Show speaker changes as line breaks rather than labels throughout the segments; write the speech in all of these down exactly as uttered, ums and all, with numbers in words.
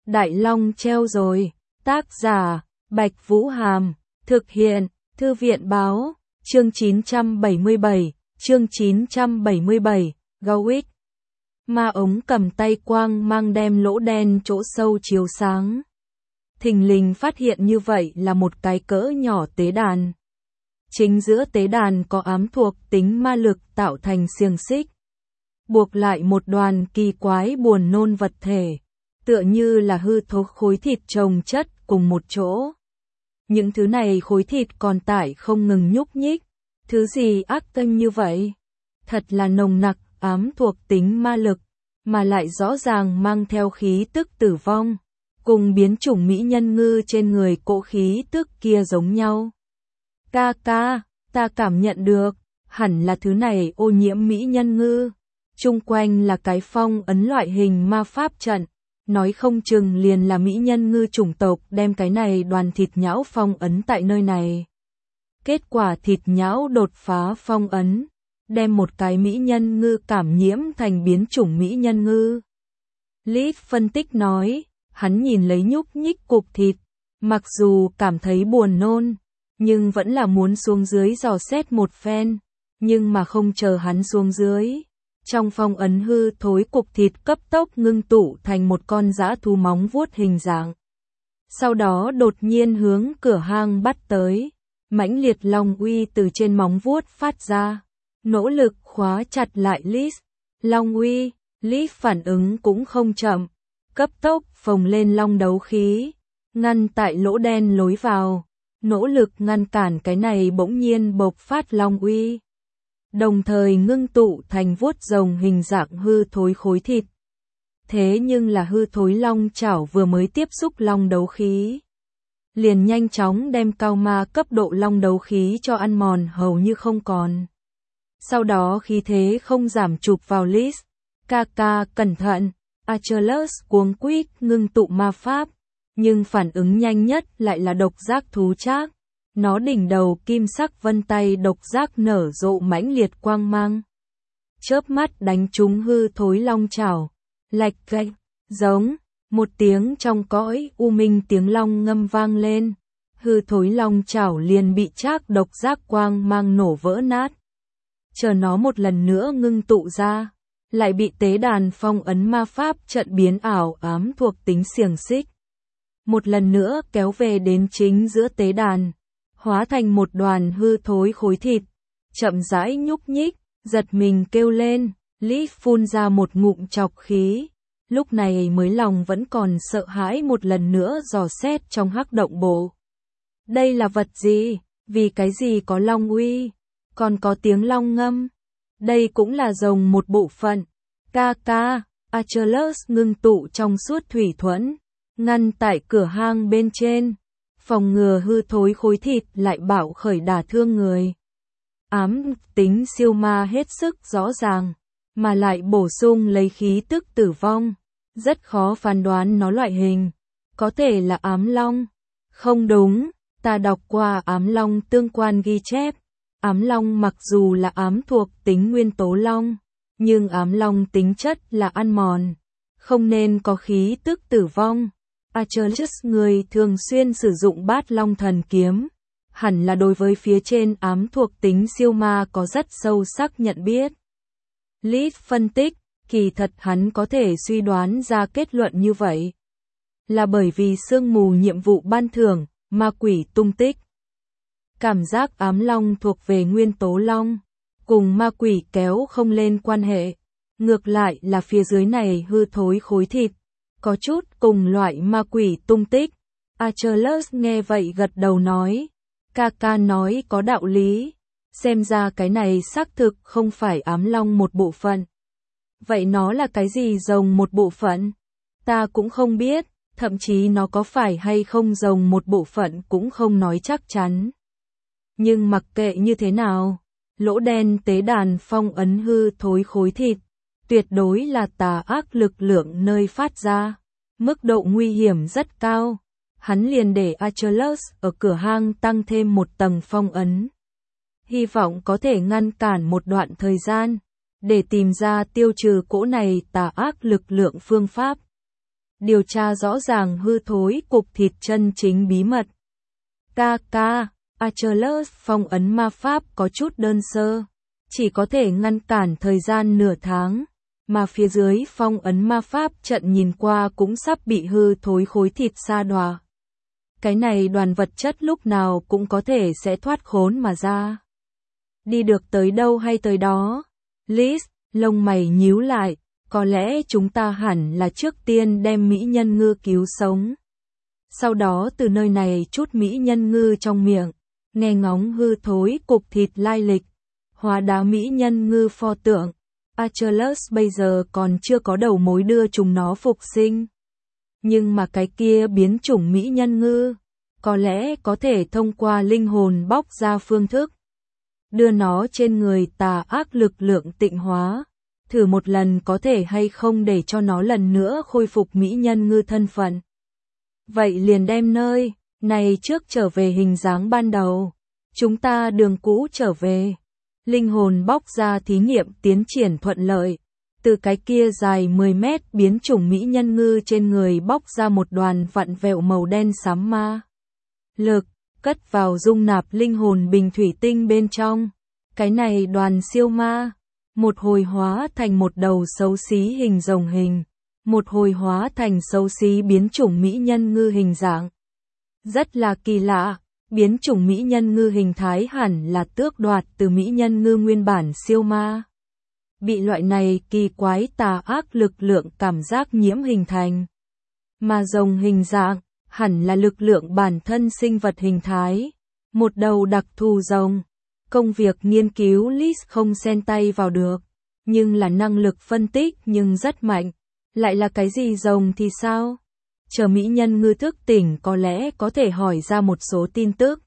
Đại Long treo rồi. Tác giả, Bạch Vũ Hàm. Thực hiện, Thư viện Báo. Chương chín trăm bảy mươi bảy, chương chín trăm bảy mươi bảy, Gauwick. Ma ống cầm tay quang mang đem lỗ đen chỗ sâu chiếu sáng. Thình lình phát hiện như vậy là một cái cỡ nhỏ tế đàn. Chính giữa tế đàn có ám thuộc tính ma lực tạo thành xiềng xích. Buộc lại một đoàn kỳ quái buồn nôn vật thể, tựa như là hư thối khối thịt chồng chất cùng một chỗ. Những thứ này khối thịt còn tải không ngừng nhúc nhích. Thứ gì ác tanh như vậy? Thật là nồng nặc, ám thuộc tính ma lực, mà lại rõ ràng mang theo khí tức tử vong, cùng biến chủng mỹ nhân ngư trên người cỗ khí tức kia giống nhau. Ca ca, ta cảm nhận được, hẳn là thứ này ô nhiễm mỹ nhân ngư. Chung quanh là cái phong ấn loại hình ma pháp trận, nói không chừng liền là mỹ nhân ngư chủng tộc đem cái này đoàn thịt nhão phong ấn tại nơi này. Kết quả thịt nhão đột phá phong ấn, đem một cái mỹ nhân ngư cảm nhiễm thành biến chủng mỹ nhân ngư. Lít phân tích nói, hắn nhìn lấy nhúc nhích cục thịt, mặc dù cảm thấy buồn nôn, nhưng vẫn là muốn xuống dưới dò xét một phen, nhưng mà không chờ hắn xuống dưới. Trong phong ấn hư thối cục thịt cấp tốc ngưng tụ thành một con dã thú móng vuốt hình dạng. Sau đó đột nhiên hướng cửa hang bắt tới, mãnh liệt long uy từ trên móng vuốt phát ra, nỗ lực khóa chặt lại Liz. Long uy, Liz phản ứng cũng không chậm, cấp tốc phồng lên long đấu khí, ngăn tại lỗ đen lối vào, nỗ lực ngăn cản cái này bỗng nhiên bộc phát long uy. Đồng thời ngưng tụ thành vuốt rồng hình dạng hư thối khối thịt. Thế nhưng là hư thối long chảo vừa mới tiếp xúc long đấu khí, liền nhanh chóng đem cao ma cấp độ long đấu khí cho ăn mòn hầu như không còn. Sau đó khí thế không giảm chụp vào Liz. Ca ca cẩn thận, Achilles cuống quýt ngưng tụ ma pháp, nhưng phản ứng nhanh nhất lại là độc giác thú trác. Nó đỉnh đầu kim sắc vân tay độc giác nở rộ mãnh liệt quang mang. Chớp mắt đánh trúng hư thối long chảo, lạch cạch, giống, một tiếng trong cõi u minh tiếng long ngâm vang lên. Hư thối long chảo liền bị trác độc giác quang mang nổ vỡ nát. Chờ nó một lần nữa ngưng tụ ra, lại bị tế đàn phong ấn ma pháp trận biến ảo ám thuộc tính xiềng xích. Một lần nữa kéo về đến chính giữa tế đàn, hóa thành một đoàn hư thối khối thịt, chậm rãi nhúc nhích, giật mình kêu lên, Lý phun ra một ngụm chọc khí, lúc này mới lòng vẫn còn sợ hãi một lần nữa dò xét trong hắc động bộ. Đây là vật gì? Vì cái gì có long uy? Còn có tiếng long ngâm? Đây cũng là rồng một bộ phận. Ca ca, Achilles ngưng tụ trong suốt thủy thuẫn, ngăn tại cửa hang bên trên, phòng ngừa hư thối khối thịt lại bạo khởi đả thương người. Ám tính siêu ma hết sức rõ ràng, mà lại bổ sung lấy khí tức tử vong, rất khó phán đoán nó loại hình. Có thể là ám long. Không đúng, ta đọc qua ám long tương quan ghi chép. Ám long mặc dù là ám thuộc tính nguyên tố long, nhưng ám long tính chất là ăn mòn, không nên có khí tức tử vong. Achilles người thường xuyên sử dụng bát long thần kiếm, hẳn là đối với phía trên ám thuộc tính siêu ma có rất sâu sắc nhận biết. Liz phân tích, kỳ thật hắn có thể suy đoán ra kết luận như vậy, là bởi vì sương mù nhiệm vụ ban thưởng, ma quỷ tung tích. Cảm giác ám long thuộc về nguyên tố long, cùng ma quỷ kéo không lên quan hệ, ngược lại là phía dưới này hư thối khối thịt, có chút cùng loại ma quỷ tung tích. Achilles nghe vậy gật đầu nói, ca ca nói có đạo lý, xem ra cái này xác thực không phải ám long một bộ phận. Vậy nó là cái gì rồng một bộ phận? Ta cũng không biết, thậm chí nó có phải hay không rồng một bộ phận cũng không nói chắc chắn. Nhưng mặc kệ như thế nào, lỗ đen tế đàn phong ấn hư thối khối thịt, tuyệt đối là tà ác lực lượng nơi phát ra, mức độ nguy hiểm rất cao. Hắn liền để Achilles ở cửa hang tăng thêm một tầng phong ấn, hy vọng có thể ngăn cản một đoạn thời gian, để tìm ra tiêu trừ cỗ này tà ác lực lượng phương pháp. điều tra rõ ràng hư thối cục thịt chân chính bí mật. Ca ca, Achilles phong ấn ma pháp có chút đơn sơ, chỉ có thể ngăn cản thời gian nửa tháng, mà phía dưới phong ấn ma pháp trận nhìn qua cũng sắp bị hư thối khối thịt sa đọa. Cái này đoàn vật chất lúc nào cũng có thể sẽ thoát khốn mà ra. Đi được tới đâu hay tới đó. Liz, lông mày nhíu lại, có lẽ chúng ta hẳn là trước tiên đem mỹ nhân ngư cứu sống. Sau đó từ nơi này chút mỹ nhân ngư trong miệng, nghe ngóng hư thối cục thịt lai lịch, hóa đá mỹ nhân ngư pho tượng. Achilles bây giờ còn chưa có đầu mối đưa chúng nó phục sinh. Nhưng mà cái kia biến chủng mỹ nhân ngư, có lẽ có thể thông qua linh hồn bóc ra phương thức, đưa nó trên người tà ác lực lượng tịnh hóa, thử một lần có thể hay không để cho nó lần nữa khôi phục mỹ nhân ngư thân phận. Vậy liền đem nơi này trước trở về hình dáng ban đầu, chúng ta đường cũ trở về. Linh hồn bóc ra thí nghiệm tiến triển thuận lợi, từ cái kia dài mười mét biến chủng mỹ nhân ngư trên người bóc ra một đoàn vặn vẹo màu đen xám ma lực, cất vào dung nạp linh hồn bình thủy tinh bên trong. Cái này đoàn siêu ma, một hồi hóa thành một đầu xấu xí hình rồng hình, một hồi hóa thành xấu xí biến chủng mỹ nhân ngư hình dạng. Rất là kỳ lạ, biến chủng mỹ nhân ngư hình thái hẳn là tước đoạt từ mỹ nhân ngư nguyên bản siêu ma. Bị loại này kỳ quái tà ác lực lượng cảm giác nhiễm hình thành. Mà rồng hình dạng, hẳn là lực lượng bản thân sinh vật hình thái. Một đầu đặc thù rồng. Công việc nghiên cứu Liz không xen tay vào được, nhưng là năng lực phân tích nhưng rất mạnh. Lại là cái gì rồng thì sao? Chờ mỹ nhân ngư thức tỉnh có lẽ có thể hỏi ra một số tin tức.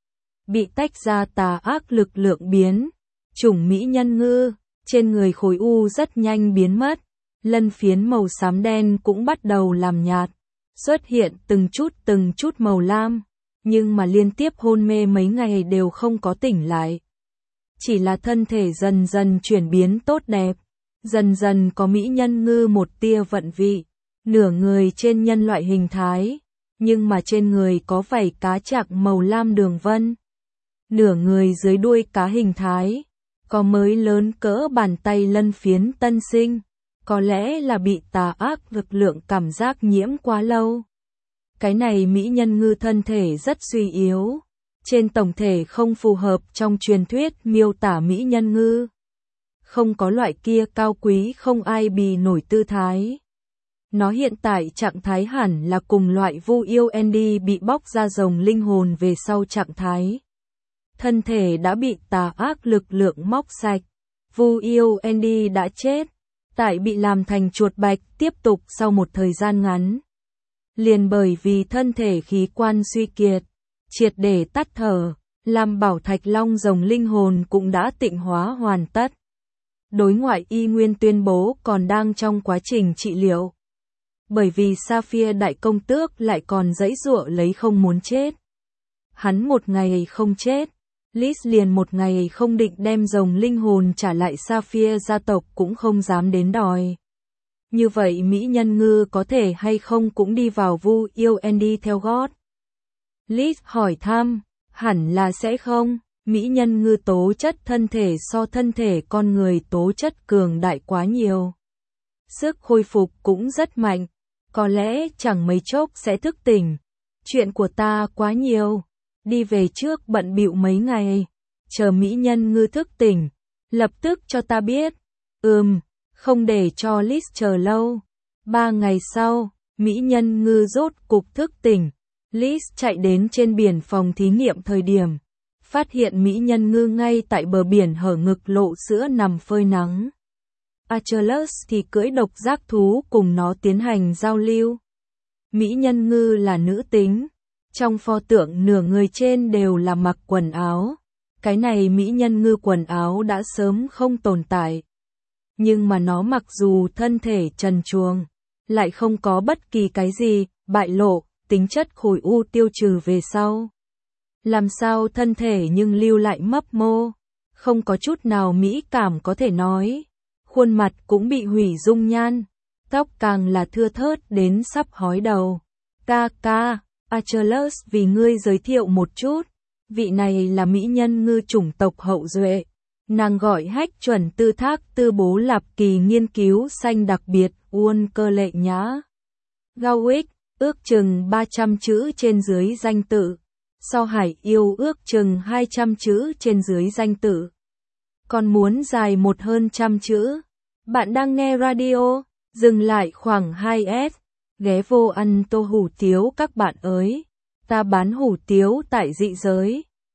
Bị tách ra tà ác lực lượng biến, chủng mỹ nhân ngư, trên người khối u rất nhanh biến mất, lân phiến màu xám đen cũng bắt đầu làm nhạt, xuất hiện từng chút từng chút màu lam, nhưng mà liên tiếp hôn mê mấy ngày đều không có tỉnh lại. Chỉ là thân thể dần dần chuyển biến tốt đẹp, dần dần có mỹ nhân ngư một tia vận vị, nửa người trên nhân loại hình thái, nhưng mà trên người có vảy cá chạc màu lam đường vân. Nửa người dưới đuôi cá hình thái, có mới lớn cỡ bàn tay lân phiến tân sinh, có lẽ là bị tà ác lực lượng cảm giác nhiễm quá lâu. Cái này mỹ nhân ngư thân thể rất suy yếu, trên tổng thể không phù hợp trong truyền thuyết miêu tả mỹ nhân ngư. Không có loại kia cao quý không ai bì nổi tư thái. Nó hiện tại trạng thái hẳn là cùng loại Vu yêu Andy bị bóc ra rồng linh hồn về sau trạng thái. Thân thể đã bị tà ác lực lượng móc sạch. Vu yêu Andy đã chết, tại bị làm thành chuột bạch tiếp tục sau một thời gian ngắn. Liền bởi vì thân thể khí quan suy kiệt, triệt để tắt thở, làm bảo thạch long rồng linh hồn cũng đã tịnh hóa hoàn tất. Đối ngoại y nguyên tuyên bố còn đang trong quá trình trị liệu. Bởi vì Sapphire đại công tước lại còn giãy giụa lấy không muốn chết. Hắn một ngày không chết, Liz liền một ngày không định đem rồng linh hồn trả lại Sapphire gia tộc cũng không dám đến đòi. Như vậy mỹ nhân ngư có thể hay không cũng đi vào Vu yêu Andy theo gót. Liz hỏi thăm, hẳn là sẽ không, mỹ nhân ngư tố chất thân thể so thân thể con người tố chất cường đại quá nhiều. Sức khôi phục cũng rất mạnh, có lẽ chẳng mấy chốc sẽ thức tỉnh. Chuyện của ta quá nhiều, đi về trước bận bịu mấy ngày, chờ mỹ nhân ngư thức tỉnh, lập tức cho ta biết. Ừm, không để cho Liz chờ lâu. Ba ngày sau, mỹ nhân ngư rốt cục thức tỉnh. Liz chạy đến trên biển phòng thí nghiệm thời điểm, phát hiện mỹ nhân ngư ngay tại bờ biển hở ngực lộ sữa nằm phơi nắng. Achilles thì cưỡi độc giác thú cùng nó tiến hành giao lưu. Mỹ nhân ngư là nữ tính, trong pho tượng nửa người trên đều là mặc quần áo. Cái này mỹ nhân ngư quần áo đã sớm không tồn tại. Nhưng mà nó mặc dù thân thể trần truồng, lại không có bất kỳ cái gì bại lộ, tính chất khối u tiêu trừ về sau. Làm sao thân thể nhưng lưu lại mấp mô, không có chút nào mỹ cảm có thể nói. Khuôn mặt cũng bị hủy dung nhan, tóc càng là thưa thớt đến sắp hói đầu. Ca ca, Achilles vì ngươi giới thiệu một chút, vị này là mỹ nhân ngư chủng tộc hậu duệ. Nàng gọi hách chuẩn tư thác tư bố lạp kỳ nghiên cứu xanh đặc biệt, uôn cơ lệ nhã. Gawick, ước chừng ba trăm chữ trên dưới danh tự. So hải yêu ước chừng hai trăm chữ trên dưới danh tự. Còn muốn dài một hơn trăm chữ. Bạn đang nghe radio, dừng lại khoảng hai s. Ghé vô ăn tô hủ tiếu các bạn ơi. Ta bán hủ tiếu tại dị giới.